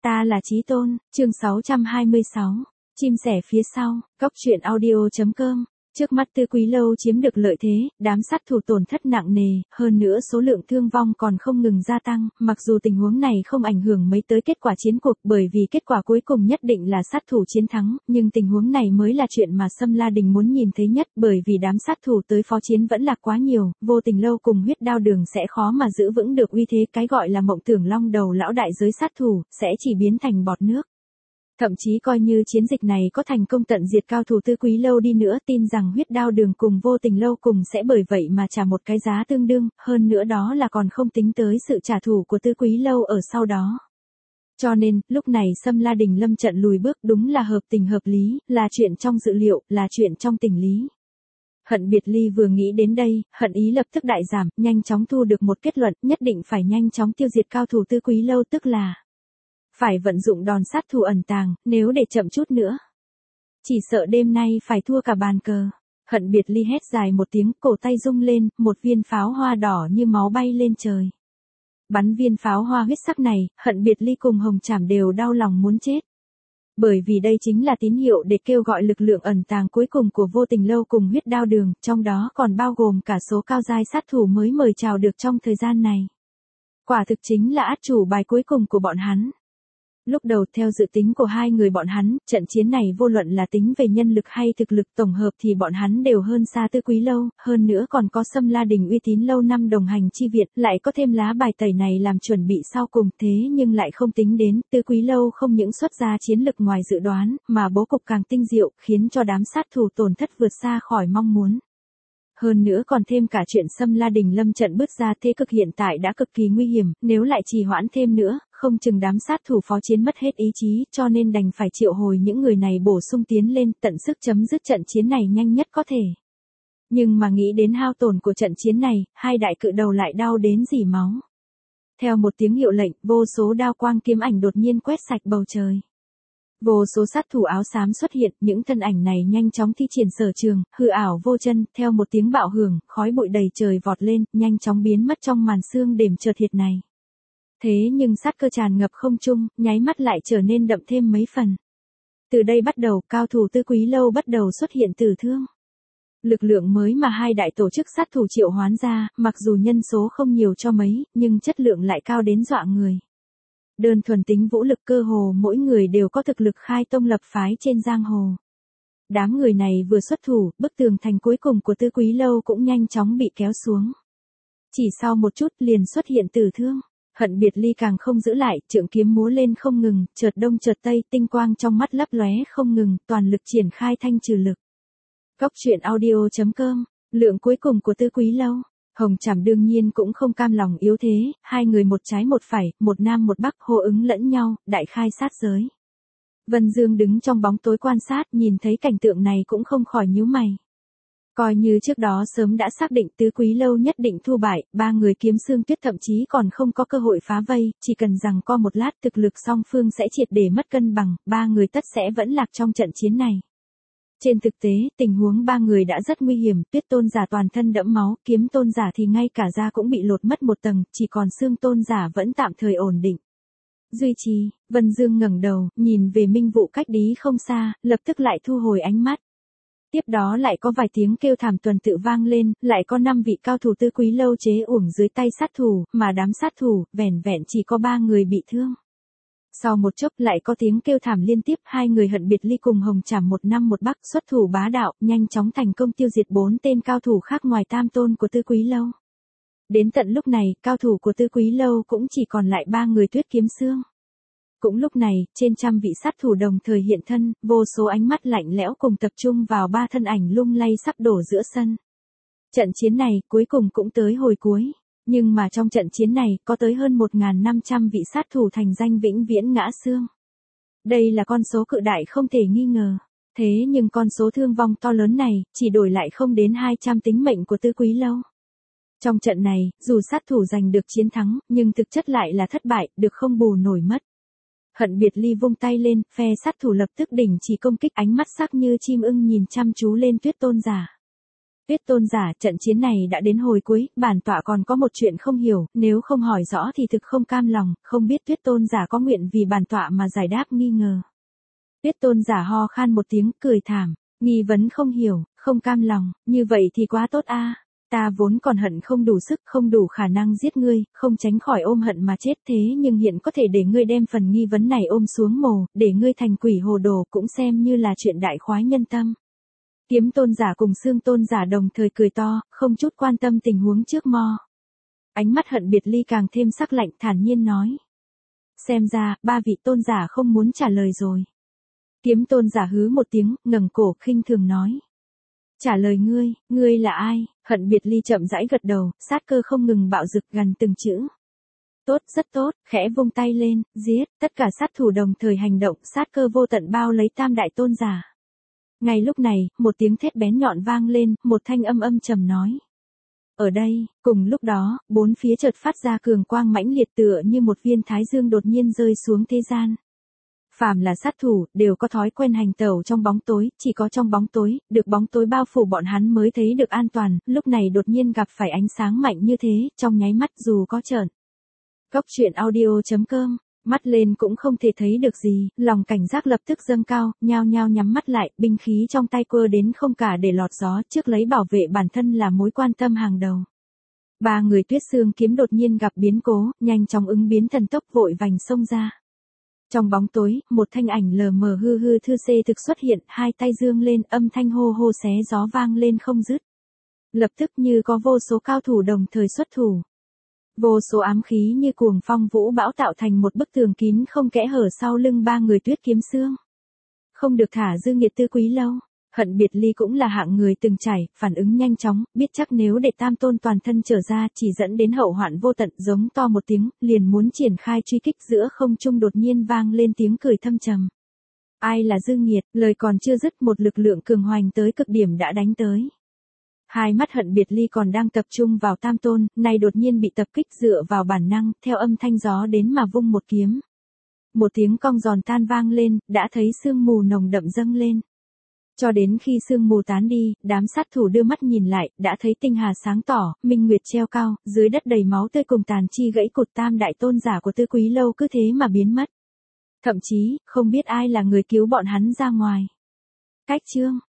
Ta là Chí Tôn, chương 626. Chim sẻ phía sau, Cóc truyện audio.com. Trước mắt Tư Quý Lâu chiếm được lợi thế, đám sát thủ tổn thất nặng nề, hơn nữa số lượng thương vong còn không ngừng gia tăng, mặc dù tình huống này không ảnh hưởng mấy tới kết quả chiến cuộc bởi vì kết quả cuối cùng nhất định là sát thủ chiến thắng, nhưng tình huống này mới là chuyện mà Sâm La Đình muốn nhìn thấy nhất bởi vì đám sát thủ tới phó chiến vẫn là quá nhiều, Vô Tình Lâu cùng Huyết Đao Đường sẽ khó mà giữ vững được uy thế, cái gọi là mộng tưởng long đầu lão đại giới sát thủ, sẽ chỉ biến thành bọt nước. Thậm chí coi như chiến dịch này có thành công tận diệt cao thủ Tư Quý Lâu đi nữa, tin rằng Huyết Đao Đường cùng Vô Tình Lâu cùng sẽ bởi vậy mà trả một cái giá tương đương, hơn nữa đó là còn không tính tới sự trả thù của Tư Quý Lâu ở sau đó. Cho nên, lúc này Sâm La Đình lâm trận lùi bước đúng là hợp tình hợp lý, là chuyện trong dự liệu, là chuyện trong tình lý. Hận Biệt Ly vừa nghĩ đến đây, hận ý lập tức đại giảm, nhanh chóng thu được một kết luận, nhất định phải nhanh chóng tiêu diệt cao thủ Tư Quý Lâu, tức là phải vận dụng đòn sát thủ ẩn tàng, nếu để chậm chút nữa, chỉ sợ đêm nay phải thua cả bàn cờ. Hận Biệt Ly hét dài một tiếng, cổ tay rung lên, một viên pháo hoa đỏ như máu bay lên trời. Bắn viên pháo hoa huyết sắc này, Hận Biệt Ly cùng Hồng Trảm đều đau lòng muốn chết. Bởi vì đây chính là tín hiệu để kêu gọi lực lượng ẩn tàng cuối cùng của Vô Tình Lâu cùng Huyết Đao Đường, trong đó còn bao gồm cả số cao giai sát thủ mới mời chào được trong thời gian này. Quả thực chính là át chủ bài cuối cùng của bọn hắn. Lúc đầu theo dự tính của hai người bọn hắn, trận chiến này vô luận là tính về nhân lực hay thực lực tổng hợp thì bọn hắn đều hơn xa Tư Quý Lâu, hơn nữa còn có Sâm La Đình uy tín lâu năm đồng hành chi viện, lại có thêm lá bài tẩy này làm chuẩn bị sau cùng, thế nhưng lại không tính đến, Tư Quý Lâu không những xuất ra chiến lực ngoài dự đoán, mà bố cục càng tinh diệu, khiến cho đám sát thủ tổn thất vượt xa khỏi mong muốn. Hơn nữa còn thêm cả chuyện Sâm La Đình lâm trận bước ra thế cực hiện tại đã cực kỳ nguy hiểm, nếu lại trì hoãn thêm nữa, không chừng đám sát thủ phó chiến mất hết ý chí, cho nên đành phải triệu hồi những người này bổ sung tiến lên, tận sức chấm dứt trận chiến này nhanh nhất có thể. Nhưng mà nghĩ đến hao tổn của trận chiến này, hai đại cự đầu lại đau đến rỉ máu. Theo một tiếng hiệu lệnh, vô số đao quang kiếm ảnh đột nhiên quét sạch bầu trời. Vô số sát thủ áo xám xuất hiện, những thân ảnh này nhanh chóng thi triển sở trường, hư ảo vô chân, theo một tiếng bạo hưởng, khói bụi đầy trời vọt lên, nhanh chóng biến mất trong màn sương đêm chợt hiệt này. Thế nhưng sát cơ tràn ngập không trung, nháy mắt lại trở nên đậm thêm mấy phần. Từ đây bắt đầu, cao thủ Tư Quý Lâu bắt đầu xuất hiện tử thương. Lực lượng mới mà hai đại tổ chức sát thủ triệu hoán ra, mặc dù nhân số không nhiều cho mấy, nhưng chất lượng lại cao đến dọa người. Đơn thuần tính vũ lực cơ hồ mỗi người đều có thực lực khai tông lập phái trên giang hồ. Đám người này vừa xuất thủ, bức tường thành cuối cùng của Tư Quý Lâu cũng nhanh chóng bị kéo xuống. Chỉ sau một chút liền xuất hiện tử thương. Hận Biệt Ly càng không giữ lại, trượng kiếm múa lên không ngừng, chợt đông chợt tây, tinh quang trong mắt lấp lóe không ngừng, toàn lực triển khai thanh trừ lực. Cóc truyện audio.com, lượng cuối cùng của Tư Quý Lâu. Hồng Trảm đương nhiên cũng không cam lòng yếu thế, hai người một trái một phải, một nam một bắc hô ứng lẫn nhau, đại khai sát giới. Vân Dương đứng trong bóng tối quan sát, nhìn thấy cảnh tượng này cũng không khỏi nhíu mày. Coi như trước đó sớm đã xác định Tư Quý Lâu nhất định thu bại, ba người Kiếm Xương Tuyết thậm chí còn không có cơ hội phá vây, chỉ cần rằng co một lát thực lực song phương sẽ triệt để mất cân bằng, ba người tất sẽ vẫn lạc trong trận chiến này. Trên thực tế, tình huống ba người đã rất nguy hiểm, Tuyết Tôn giả toàn thân đẫm máu, Kiếm Tôn giả thì ngay cả da cũng bị lột mất một tầng, chỉ còn Xương Tôn giả vẫn tạm thời ổn định. Duy trì, Vân Dương ngẩng đầu, nhìn về Minh Vụ cách đó không xa, lập tức lại thu hồi ánh mắt. Tiếp đó lại có vài tiếng kêu thảm tuần tự vang lên, lại có 5 vị cao thủ Tư Quý Lâu chế uổng dưới tay sát thủ, mà đám sát thủ, vẻn vẹn chỉ có 3 người bị thương. Sau một chốc lại có tiếng kêu thảm liên tiếp, hai người Hận Biệt Ly cùng Hồng Trảm một nam một bắc xuất thủ bá đạo, nhanh chóng thành công tiêu diệt 4 tên cao thủ khác ngoài tam tôn của Tư Quý Lâu. Đến tận lúc này, cao thủ của Tư Quý Lâu cũng chỉ còn lại 3 người Tuyết Kiếm Xương. Cũng lúc này, trên trăm vị sát thủ đồng thời hiện thân, vô số ánh mắt lạnh lẽo cùng tập trung vào 3 thân ảnh lung lay sắp đổ giữa sân. Trận chiến này cuối cùng cũng tới hồi cuối, nhưng mà trong trận chiến này có tới hơn 1.500 vị sát thủ thành danh vĩnh viễn ngã xương. Đây là con số cự đại không thể nghi ngờ. Thế nhưng con số thương vong to lớn này chỉ đổi lại không đến 200 tính mệnh của Tư Quý Lâu. Trong trận này, dù sát thủ giành được chiến thắng, nhưng thực chất lại là thất bại, được không bù nổi mất. Hận Biệt Ly vung tay lên, phe sát thủ lập tức đình chỉ công kích, ánh mắt sắc như chim ưng nhìn chăm chú lên Tuyết Tôn giả. Tuyết tôn giả, trận chiến này đã đến hồi cuối, bản tọa còn có một chuyện không hiểu, nếu không hỏi rõ thì thực không cam lòng, không biết tuyết tôn giả có nguyện vì bản tọa mà giải đáp nghi ngờ. Tuyết tôn giả ho khan một tiếng, cười thảm, nghi vấn không hiểu, không cam lòng, như vậy thì quá tốt a. Ta vốn còn hận không đủ sức, không đủ khả năng giết ngươi, không tránh khỏi ôm hận mà chết, thế nhưng hiện có thể để ngươi đem phần nghi vấn này ôm xuống mồ, để ngươi thành quỷ hồ đồ cũng xem như là chuyện đại khoái nhân tâm. Kiếm tôn giả cùng xương tôn giả đồng thời cười to, không chút quan tâm tình huống trước mo. Ánh mắt hận biệt ly càng thêm sắc lạnh, thản nhiên nói. Xem ra, ba vị tôn giả không muốn trả lời rồi. Kiếm tôn giả hứ một tiếng, ngẩng cổ khinh thường nói. Trả lời ngươi là ai? Hận biệt ly chậm rãi gật đầu, sát cơ không ngừng bạo dực gần từng chữ. Tốt, rất tốt, khẽ vung tay lên, giết, tất cả sát thủ đồng thời hành động, sát cơ vô tận bao lấy tam đại tôn giả. Ngay lúc này, một tiếng thét bén nhọn vang lên, một thanh âm trầm nói. Ở đây, cùng lúc đó, bốn phía chợt phát ra cường quang mãnh liệt tựa như một viên thái dương đột nhiên rơi xuống thế gian. Phàm là sát thủ, đều có thói quen hành tẩu trong bóng tối, chỉ có trong bóng tối, được bóng tối bao phủ bọn hắn mới thấy được an toàn, lúc này đột nhiên gặp phải ánh sáng mạnh như thế, trong nháy mắt dù có trợn. Cốc truyện audio.com, mắt lên cũng không thể thấy được gì, lòng cảnh giác lập tức dâng cao, nhao nhao nhắm mắt lại, binh khí trong tay quơ đến không cả để lọt gió, trước lấy bảo vệ bản thân là mối quan tâm hàng đầu. Ba người Tuyết Xương Kiếm đột nhiên gặp biến cố, nhanh chóng ứng biến thần tốc vội vành xông ra. Trong bóng tối, một thanh ảnh lờ mờ hư hư thư xê thực xuất hiện, hai tay dương lên, âm thanh hô hô xé gió vang lên không dứt. Lập tức như có vô số cao thủ đồng thời xuất thủ. Vô số ám khí như cuồng phong vũ bão tạo thành một bức tường kín không kẽ hở sau lưng ba người Tuyết Kiếm Xương. Không được thả dư nghiệt Tư Quý Lâu. Hận biệt ly cũng là hạng người từng trải, phản ứng nhanh chóng, biết chắc nếu để tam tôn toàn thân trở ra chỉ dẫn đến hậu hoạn vô tận, giống to một tiếng, liền muốn triển khai truy kích, giữa không trung đột nhiên vang lên tiếng cười thâm trầm. Ai là dư nghiệt, lời còn chưa dứt một lực lượng cường hoành tới cực điểm đã đánh tới. Hai mắt hận biệt ly còn đang tập trung vào tam tôn, nay đột nhiên bị tập kích dựa vào bản năng, theo âm thanh gió đến mà vung một kiếm. Một tiếng cong giòn tan vang lên, đã thấy sương mù nồng đậm dâng lên. Cho đến khi sương mù tán đi, đám sát thủ đưa mắt nhìn lại, đã thấy tinh hà sáng tỏ, minh nguyệt treo cao, dưới đất đầy máu tươi cùng tàn chi gãy cột, tam đại tôn giả của Tư Quý Lâu cứ thế mà biến mất. Thậm chí, không biết ai là người cứu bọn hắn ra ngoài. Cách chương